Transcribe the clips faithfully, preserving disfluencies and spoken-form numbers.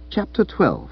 Chapter twelve.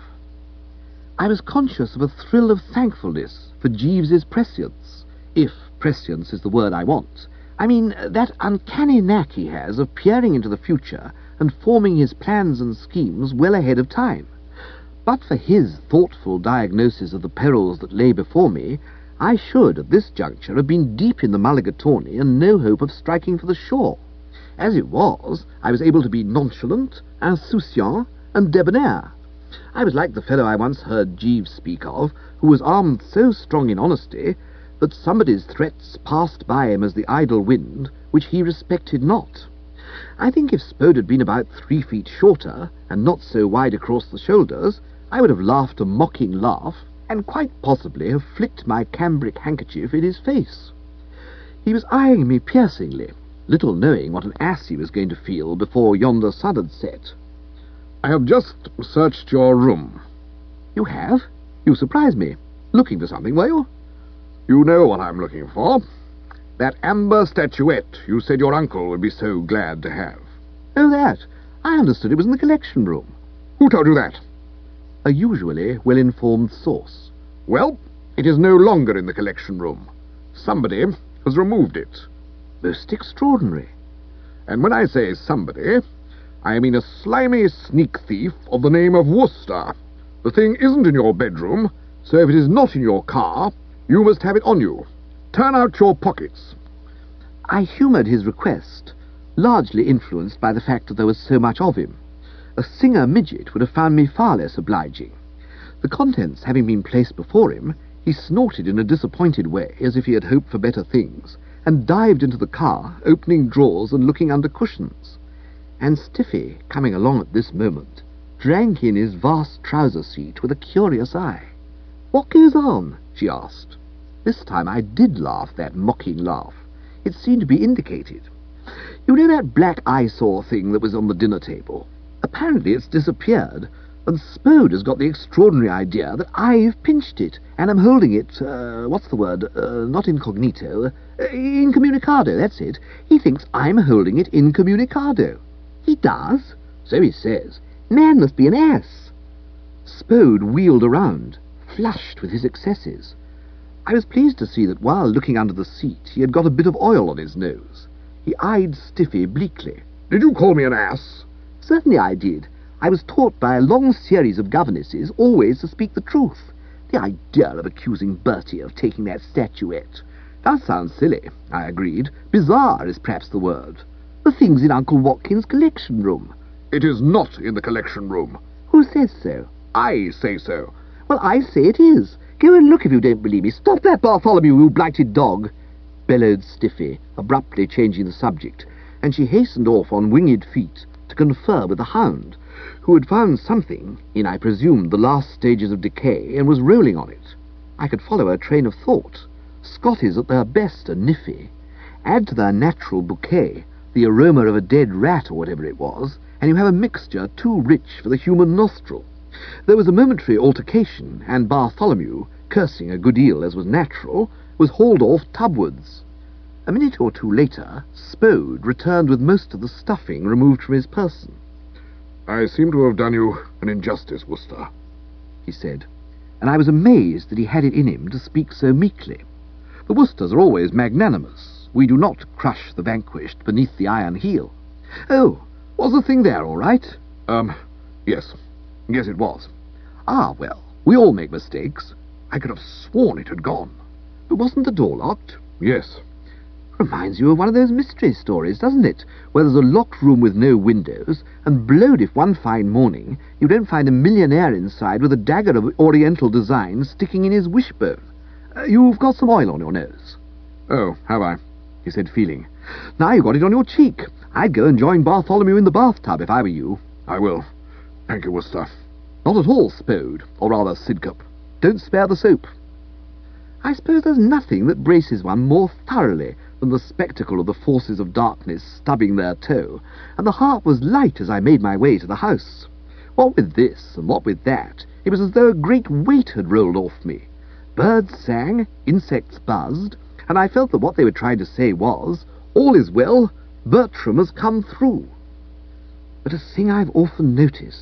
I was conscious of a thrill of thankfulness for Jeeves's prescience, if prescience is the word I want. I mean, that uncanny knack he has of peering into the future and forming his plans and schemes well ahead of time. But for his thoughtful diagnosis of the perils that lay before me, I should, at this juncture, have been deep in the Mulligatawny and no hope of striking for the shore. As it was, I was able to be nonchalant, insouciant, and debonair. I was like the fellow I once heard Jeeves speak of, who was armed so strong in honesty that somebody's threats passed by him as the idle wind, which he respected not. I think if Spode had been about three feet shorter, and not so wide across the shoulders, I would have laughed a mocking laugh, and quite possibly have flicked my cambric handkerchief in his face. He was eyeing me piercingly, little knowing what an ass he was going to feel before yonder sun had set. "I have just searched your room." "You have? You surprise me. Looking for something, were you?" "You know what I'm looking for. That amber statuette you said your uncle would be so glad to have." "Oh, that. I understood it was in the collection room." "Who told you that?" "A usually well-informed source." "Well, it is no longer in the collection room. Somebody has removed it." "Most extraordinary." "And when I say somebody, I mean a slimy sneak thief of the name of Wooster. The thing isn't in your bedroom, so if it is not in your car, you must have it on you. Turn out your pockets." I humoured his request, largely influenced by the fact that there was so much of him. A singer midget would have found me far less obliging. The contents having been placed before him, he snorted in a disappointed way, as if he had hoped for better things, and dived into the car, opening drawers and looking under cushions. And Stiffy, coming along at this moment, drank in his vast trouser seat with a curious eye. "What goes on?" she asked. This time I did laugh that mocking laugh. It seemed to be indicated. "You know that black eyesore thing that was on the dinner table? Apparently it's disappeared, and Spode has got the extraordinary idea that I've pinched it, and am holding it, uh, what's the word, uh, not incognito, uh, incommunicado, that's it. He thinks I'm holding it incommunicado." "He does?" "So he says. Man must be an ass." Spode wheeled around, flushed with his excesses. I was pleased to see that while looking under the seat he had got a bit of oil on his nose. He eyed Stiffy bleakly. "Did you call me an ass?" "Certainly I did. I was taught by a long series of governesses always to speak the truth. The idea of accusing Bertie of taking that statuette does sound silly," I agreed. "Bizarre is perhaps the word. The thing's in Uncle Watkins' collection room." "It is not in the collection room." "Who says so?" "I say so." "Well, I say it is. Go and look if you don't believe me. Stop that, Bartholomew, you blighted dog," bellowed Stiffy, abruptly changing the subject, and she hastened off on winged feet to confer with the hound, who had found something, in, I presumed, the last stages of decay, and was rolling on it. I could follow her train of thought. Scotties at their best are niffy. Add to their natural bouquet the aroma of a dead rat or whatever it was, and you have a mixture too rich for the human nostril. There was a momentary altercation, and Bartholomew, cursing a good deal as was natural, was hauled off tubwards. A minute or two later, Spode returned with most of the stuffing removed from his person. "I seem to have done you an injustice, Wooster," he said, and I was amazed that he had it in him to speak so meekly. The Woosters are always magnanimous. We do not crush the vanquished beneath the iron heel. "Oh, was the thing there all right?" Um, yes. Yes, it was." "Ah, well, we all make mistakes." "I could have sworn it had gone." "But wasn't the door locked?" "Yes." "Reminds you of one of those mystery stories, doesn't it, where there's a locked room with no windows, and blowed if one fine morning you don't find a millionaire inside with a dagger of oriental design sticking in his wishbone. Uh, you've got some oil on your nose." "Oh, have I?" he said, feeling. "Now you've got it on your cheek. I'd go and join Bartholomew in the bathtub if I were you." "I will. Thank you, Wooster." "Not at all, Spode, or rather Sidcup. Don't spare the soap." I suppose there's nothing that braces one more thoroughly than the spectacle of the forces of darkness stubbing their toe, and the heart was light as I made my way to the house. What with this and what with that, it was as though a great weight had rolled off me. Birds sang, insects buzzed, and I felt that what they were trying to say was, "All is well, Bertram has come through." But a thing I've often noticed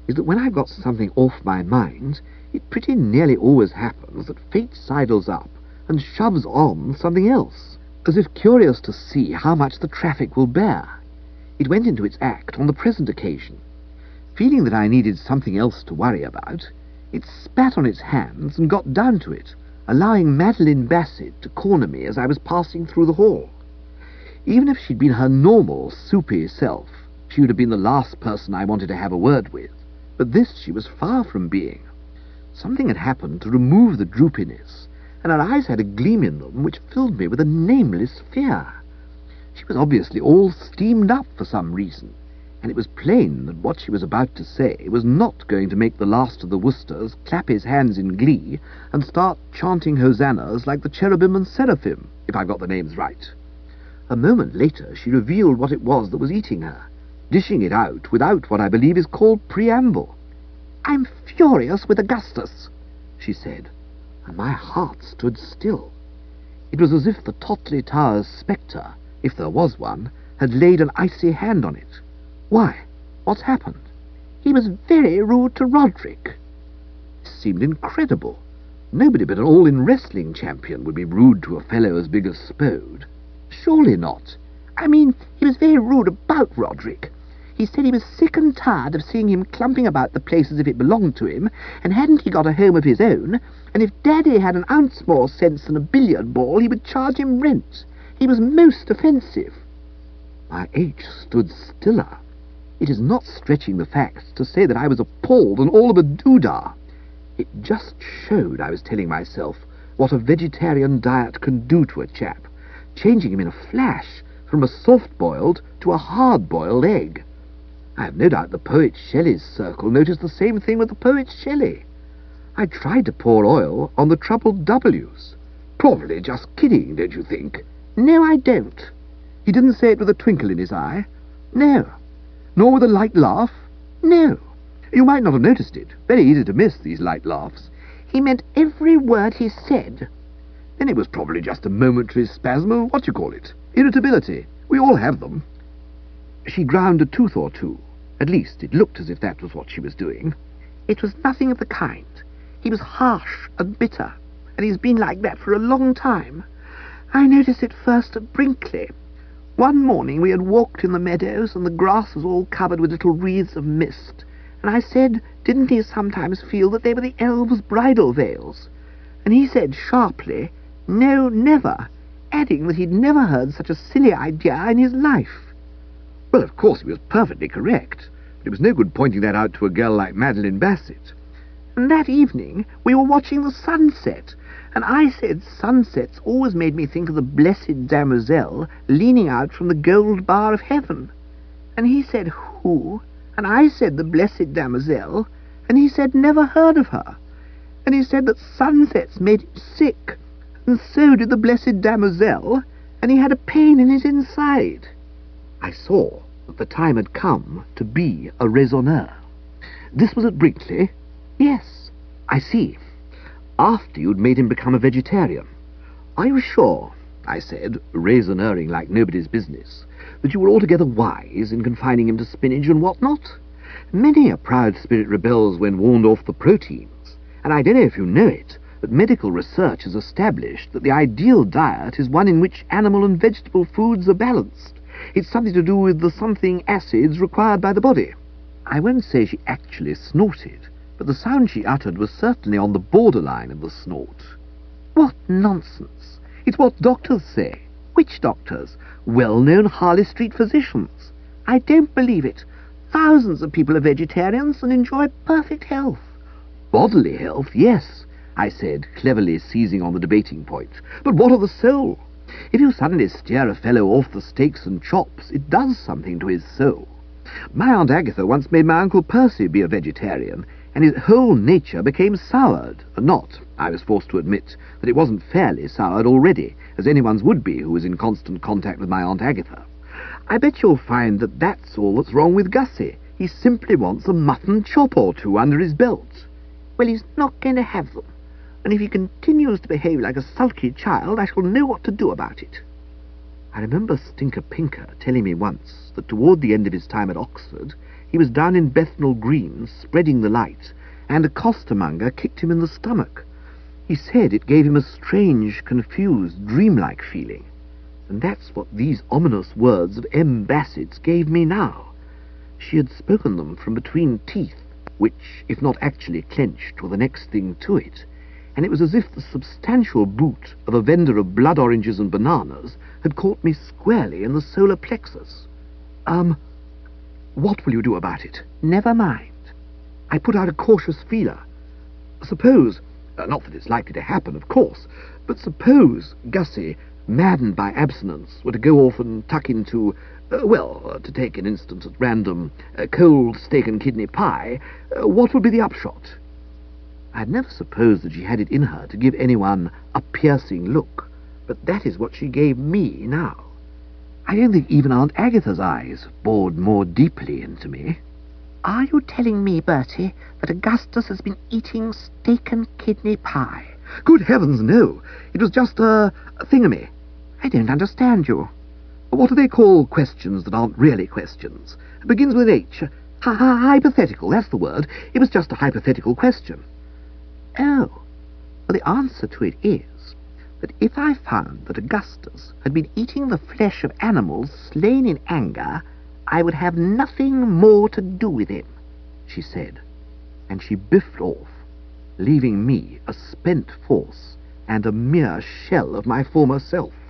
is that when I've got something off my mind, it pretty nearly always happens that fate sidles up and shoves on something else, as if curious to see how much the traffic will bear. It went into its act on the present occasion. Feeling that I needed something else to worry about, it spat on its hands and got down to it, allowing Madeline Bassett to corner me as I was passing through the hall. Even if she'd been her normal, soupy self, she would have been the last person I wanted to have a word with, but this she was far from being. Something had happened to remove the droopiness, and her eyes had a gleam in them which filled me with a nameless fear. She was obviously all steamed up for some reason, and it was plain that what she was about to say was not going to make the last of the Worcesters clap his hands in glee and start chanting hosannas like the cherubim and seraphim, if I've got the names right. A moment later she revealed what it was that was eating her, dishing it out without what I believe is called preamble. "I'm furious with Augustus," she said, and my heart stood still. It was as if the Totley Towers spectre, if there was one, had laid an icy hand on it. "Why? What's happened?" "He was very rude to Roderick." This seemed incredible. Nobody but an all-in wrestling champion would be rude to a fellow as big as Spode. "Surely not." "I mean, he was very rude about Roderick. He said he was sick and tired of seeing him clumping about the place as if it belonged to him, and hadn't he got a home of his own, and if Daddy had an ounce more sense than a billiard ball, he would charge him rent. He was most offensive." My H stood stiller. It is not stretching the facts to say that I was appalled and all of a doodah. It just showed, I was telling myself, what a vegetarian diet can do to a chap, changing him in a flash from a soft-boiled to a hard-boiled egg. I have no doubt the poet Shelley's circle noticed the same thing with the poet Shelley. I tried to pour oil on the troubled W's. "Probably just kidding, don't you think?" "No, I don't." He didn't say it with a twinkle in his eye? "No." "Nor with a light laugh?" "No." "You might not have noticed it. Very easy to miss, these light laughs." "He meant every word he said." "Then it was probably just a momentary spasm of what you call it, irritability. We all have them." She ground a tooth or two. At least it looked as if that was what she was doing. "It was nothing of the kind. He was harsh and bitter, and he's been like that for a long time. I noticed it first at Brinkley. One morning we had walked in the meadows, and the grass was all covered with little wreaths of mist, and I said, didn't he sometimes feel that they were the elves' bridal veils? And he said sharply, no, never, adding that he'd never heard such a silly idea in his life. Well, of course, he was perfectly correct, but it was no good pointing that out to a girl like Madeline Bassett. And that evening we were watching the sunset, and I said sunsets always made me think of the blessed damoiselle leaning out from the gold bar of heaven. And he said, who? And I said the blessed damoiselle, and he said never heard of her. And he said that sunsets made him sick, and so did the blessed damoiselle, and he had a pain in his inside. I saw that the time had come to be a raisonneur. This was at Brinkley? Yes. I see. After you'd made him become a vegetarian. Are you sure, I said, raisonneuring like nobody's business, that you were altogether wise in confining him to spinach and what not? Many a proud spirit rebels when warned off the proteins, and I don't know if you know it, but medical research has established that the ideal diet is one in which animal and vegetable foods are balanced. It's something to do with the something acids required by the body. I won't say she actually snorted, but the sound she uttered was certainly on the borderline of the snort. What nonsense! It's what doctors say. Which doctors? Well-known Harley Street physicians. I don't believe it. Thousands of people are vegetarians and enjoy perfect health. Bodily health, yes, I said, cleverly seizing on the debating point. But what of the soul? If you suddenly steer a fellow off the steaks and chops, it does something to his soul. My Aunt Agatha once made my Uncle Percy be a vegetarian, and his whole nature became soured. Not, I was forced to admit, that it wasn't fairly soured already, as anyone's would be who was in constant contact with my Aunt Agatha. I bet you'll find that that's all that's wrong with Gussie. He simply wants a mutton chop or two under his belt. Well, he's not going to have them, and if he continues to behave like a sulky child, I shall know what to do about it. I remember Stinker Pinker telling me once that toward the end of his time at Oxford, He was down in Bethnal Green, spreading the light, and a costermonger kicked him in the stomach. He said it gave him a strange, confused, dreamlike feeling. And that's what these ominous words of M. Bassett's gave me now. She had spoken them from between teeth, which, if not actually clenched, were the next thing to it, and it was as if the substantial boot of a vendor of blood oranges and bananas had caught me squarely in the solar plexus. Um, what will you do about it? Never mind. I put out a cautious feeler. Suppose, uh, not that it's likely to happen, of course, but suppose Gussie, maddened by abstinence, were to go off and tuck into, uh, well, uh, to take an instance at random, uh, cold steak and kidney pie, uh, what would be the upshot? I had never supposed that she had it in her to give anyone a piercing look, but that is what she gave me now. I don't think even Aunt Agatha's eyes bored more deeply into me. Are you telling me, Bertie, that Augustus has been eating steak and kidney pie? Good heavens, no. It was just a, a thingamy. I don't understand you. What do they call questions that aren't really questions? It begins with an H. Hy- hypothetical, that's the word. It was just a hypothetical question. Oh, well, the answer to it is that if I found that Augustus had been eating the flesh of animals slain in anger, I would have nothing more to do with him, she said, and she biffed off, leaving me a spent force and a mere shell of my former self.